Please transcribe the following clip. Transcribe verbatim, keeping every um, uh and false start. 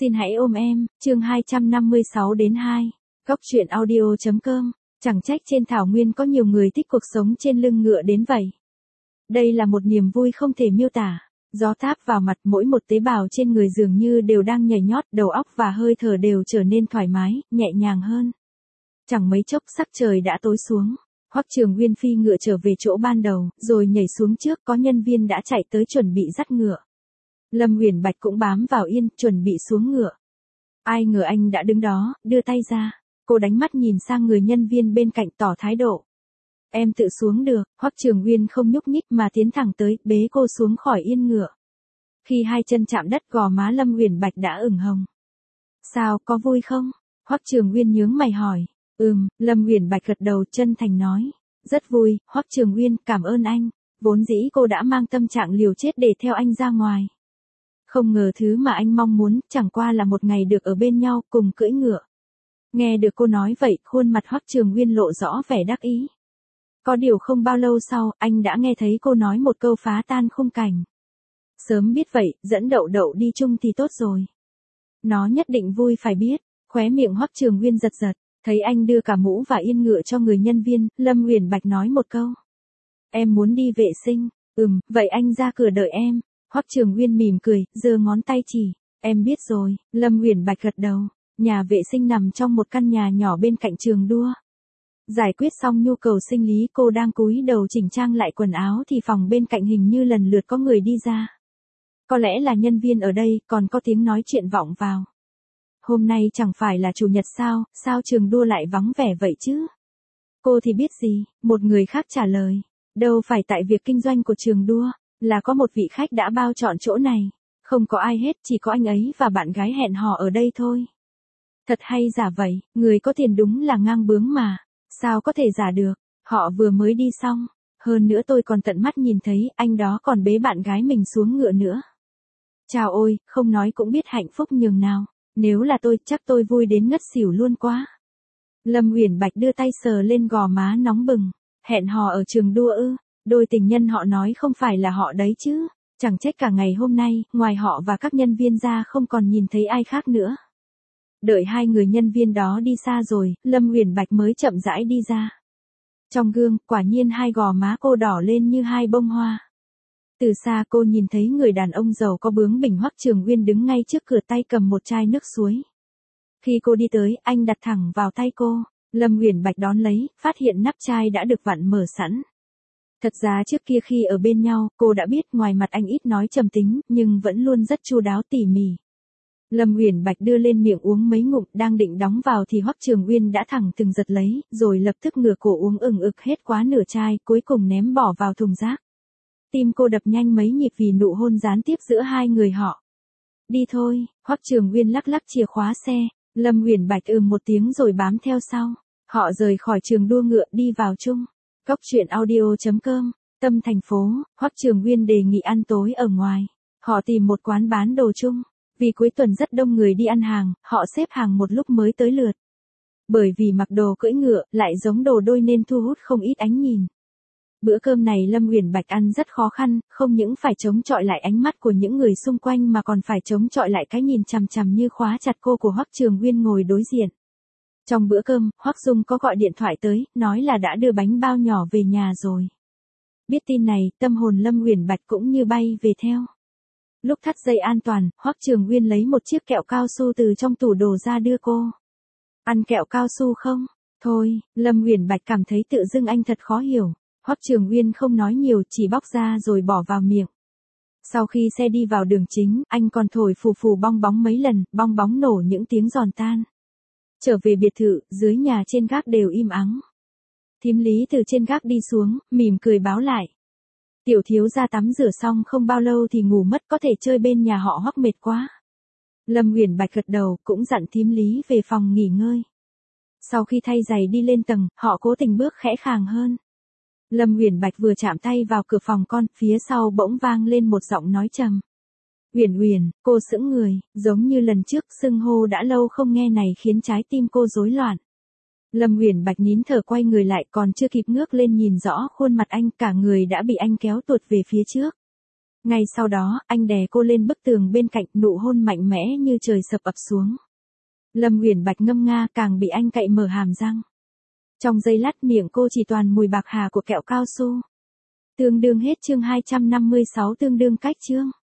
Xin hãy ôm em, chương hai trăm năm mươi sáu đến hai. Góc truyện audio chấm com. Chẳng trách trên thảo nguyên có nhiều người thích cuộc sống trên lưng ngựa đến vậy. Đây là một niềm vui không thể miêu tả. Gió táp vào mặt, mỗi một tế bào trên người dường như đều đang nhảy nhót, đầu óc và hơi thở đều trở nên thoải mái, nhẹ nhàng hơn. Chẳng mấy chốc sắc trời đã tối xuống. Hoắc Trường Nguyên phi ngựa trở về chỗ ban đầu, rồi nhảy xuống trước, có nhân viên đã chạy tới chuẩn bị dắt ngựa. Lâm Uyển Bạch cũng bám vào yên, chuẩn bị xuống ngựa. Ai ngờ anh đã đứng đó, đưa tay ra. Cô đánh mắt nhìn sang người nhân viên bên cạnh tỏ thái độ. Em tự xuống được. Hoắc Trường Nguyên không nhúc nhích mà tiến thẳng tới, bế cô xuống khỏi yên ngựa. Khi hai chân chạm đất, gò má Lâm Uyển Bạch đã ửng hồng. Sao, có vui không? Hoắc Trường Nguyên nhướng mày hỏi. Ừm, Lâm Uyển Bạch gật đầu chân thành nói. Rất vui, Hoắc Trường Nguyên, cảm ơn anh. Vốn dĩ cô đã mang tâm trạng liều chết để theo anh ra ngoài. Không ngờ thứ mà anh mong muốn chẳng qua là một ngày được ở bên nhau cùng cưỡi ngựa. Nghe được cô nói vậy, khuôn mặt Hoắc Trường Nguyên lộ rõ vẻ đắc ý. Có điều không bao lâu sau, anh đã nghe thấy cô nói một câu phá tan khung cảnh. Sớm biết vậy, dẫn Đậu Đậu đi chung thì tốt rồi. Nó nhất định vui phải biết. Khóe miệng Hoắc Trường Nguyên giật giật, thấy anh đưa cả mũ và yên ngựa cho người nhân viên, Lâm Uyển Bạch nói một câu. Em muốn đi vệ sinh. Ừm, vậy anh ra cửa đợi em. Hoắc Trường Nguyên mỉm cười, giơ ngón tay chỉ. Em biết rồi. Lâm Uyển Bạch gật đầu. Nhà vệ sinh nằm trong một căn nhà nhỏ bên cạnh trường đua. Giải quyết xong nhu cầu sinh lý, cô đang cúi đầu chỉnh trang lại quần áo thì phòng bên cạnh hình như lần lượt có người đi ra. Có lẽ là nhân viên ở đây, còn có tiếng nói chuyện vọng vào. Hôm nay chẳng phải là chủ nhật sao, sao trường đua lại vắng vẻ vậy chứ? Cô thì biết gì, một người khác trả lời. Đâu phải tại việc kinh doanh của trường đua, là có một vị khách đã bao trọn chỗ này. Không có ai hết, chỉ có anh ấy và bạn gái hẹn hò ở đây thôi. Thật hay giả vậy, người có tiền đúng là ngang bướng mà. Sao có thể giả được, họ vừa mới đi xong. Hơn nữa tôi còn tận mắt nhìn thấy anh đó còn bế bạn gái mình xuống ngựa nữa. Chào ôi, không nói cũng biết hạnh phúc nhường nào. Nếu là tôi, chắc tôi vui đến ngất xỉu luôn quá. Lâm Uyển Bạch đưa tay sờ lên gò má nóng bừng. Hẹn hò ở trường đua ư? Đôi tình nhân họ nói không phải là họ đấy chứ. Chẳng trách cả ngày hôm nay, ngoài họ và các nhân viên ra không còn nhìn thấy ai khác nữa. Đợi hai người nhân viên đó đi xa rồi, Lâm Uyển Bạch mới chậm rãi đi ra. Trong gương, quả nhiên hai gò má cô đỏ lên như hai bông hoa. Từ xa cô nhìn thấy người đàn ông giàu có bướng bỉnh Hoắc Trường Nguyên đứng ngay trước cửa, tay cầm một chai nước suối. Khi cô đi tới, anh đặt thẳng vào tay cô. Lâm Uyển Bạch đón lấy, phát hiện nắp chai đã được vặn mở sẵn. Thật ra trước kia khi ở bên nhau, cô đã biết ngoài mặt anh ít nói trầm tính, nhưng vẫn luôn rất chu đáo tỉ mỉ. Lâm Uyển Bạch đưa lên miệng uống mấy ngụm, đang định đóng vào thì Hoắc Trường Nguyên đã thẳng từng giật lấy, rồi lập tức ngửa cổ uống ừng ực hết quá nửa chai, cuối cùng ném bỏ vào thùng rác. Tim cô đập nhanh mấy nhịp vì nụ hôn gián tiếp giữa hai người họ. Đi thôi, Hoắc Trường Nguyên lắc lắc chìa khóa xe, Lâm Uyển Bạch ừm một tiếng rồi bám theo sau. Họ rời khỏi trường đua ngựa đi vào chung. Góc truyện audio chấm com, tâm thành phố, Hoắc Trường Nguyên đề nghị ăn tối ở ngoài. Họ tìm một quán bán đồ chung. Vì cuối tuần rất đông người đi ăn hàng, họ xếp hàng một lúc mới tới lượt. Bởi vì mặc đồ cưỡi ngựa, lại giống đồ đôi nên thu hút không ít ánh nhìn. Bữa cơm này Lâm Uyển Bạch ăn rất khó khăn, không những phải chống chọi lại ánh mắt của những người xung quanh mà còn phải chống chọi lại cái nhìn chằm chằm như khóa chặt cô của Hoắc Trường Nguyên ngồi đối diện. Trong bữa cơm, Hoắc Dung có gọi điện thoại tới, nói là đã đưa bánh bao nhỏ về nhà rồi. Biết tin này, tâm hồn Lâm Uyển Bạch cũng như bay về theo. Lúc thắt dây an toàn, Hoắc Trường Nguyên lấy một chiếc kẹo cao su từ trong tủ đồ ra đưa cô. Ăn kẹo cao su không? Thôi, Lâm Uyển Bạch cảm thấy tự dưng anh thật khó hiểu. Hoắc Trường Nguyên không nói nhiều, chỉ bóc ra rồi bỏ vào miệng. Sau khi xe đi vào đường chính, anh còn thổi phù phù bong bóng mấy lần, bong bóng nổ những tiếng giòn tan. Trở về biệt thự, dưới nhà trên gác đều im ắng. Thím Lý từ trên gác đi xuống, mỉm cười báo lại. Tiểu thiếu gia tắm rửa xong không bao lâu thì ngủ mất, có thể chơi bên nhà họ Hoắc mệt quá. Lâm Uyển Bạch gật đầu, cũng dặn thím Lý về phòng nghỉ ngơi. Sau khi thay giày đi lên tầng, họ cố tình bước khẽ khàng hơn. Lâm Uyển Bạch vừa chạm tay vào cửa phòng con, phía sau bỗng vang lên một giọng nói trầm. Uyển Uyển, cô sững người, giống như lần trước xưng hô đã lâu không nghe này khiến trái tim cô rối loạn. Lâm Uyển Bạch nín thở quay người lại, còn chưa kịp ngước lên nhìn rõ khuôn mặt anh, cả người đã bị anh kéo tuột về phía trước. Ngay sau đó, anh đè cô lên bức tường bên cạnh, nụ hôn mạnh mẽ như trời sập ập xuống. Lâm Uyển Bạch ngâm nga, càng bị anh cạy mở hàm răng. Trong giây lát miệng cô chỉ toàn mùi bạc hà của kẹo cao su. Tương đương hết chương hai trăm năm mươi sáu, tương đương cách chương.